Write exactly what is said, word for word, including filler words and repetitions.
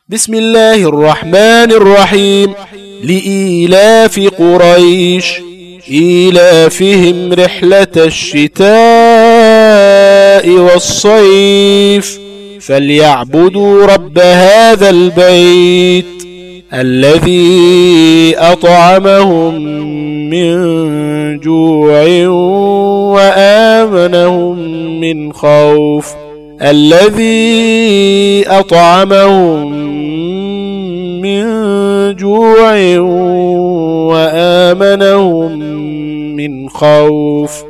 بسم الله الرحمن الرحيم. لإيلاف قريش إيلافهم رحلة الشتاء والصيف فليعبدوا رب هذا البيت الذي أطعمهم من جوع وآمنهم من خوف الذي أطعمهم من جوع وآمنهم من خوف.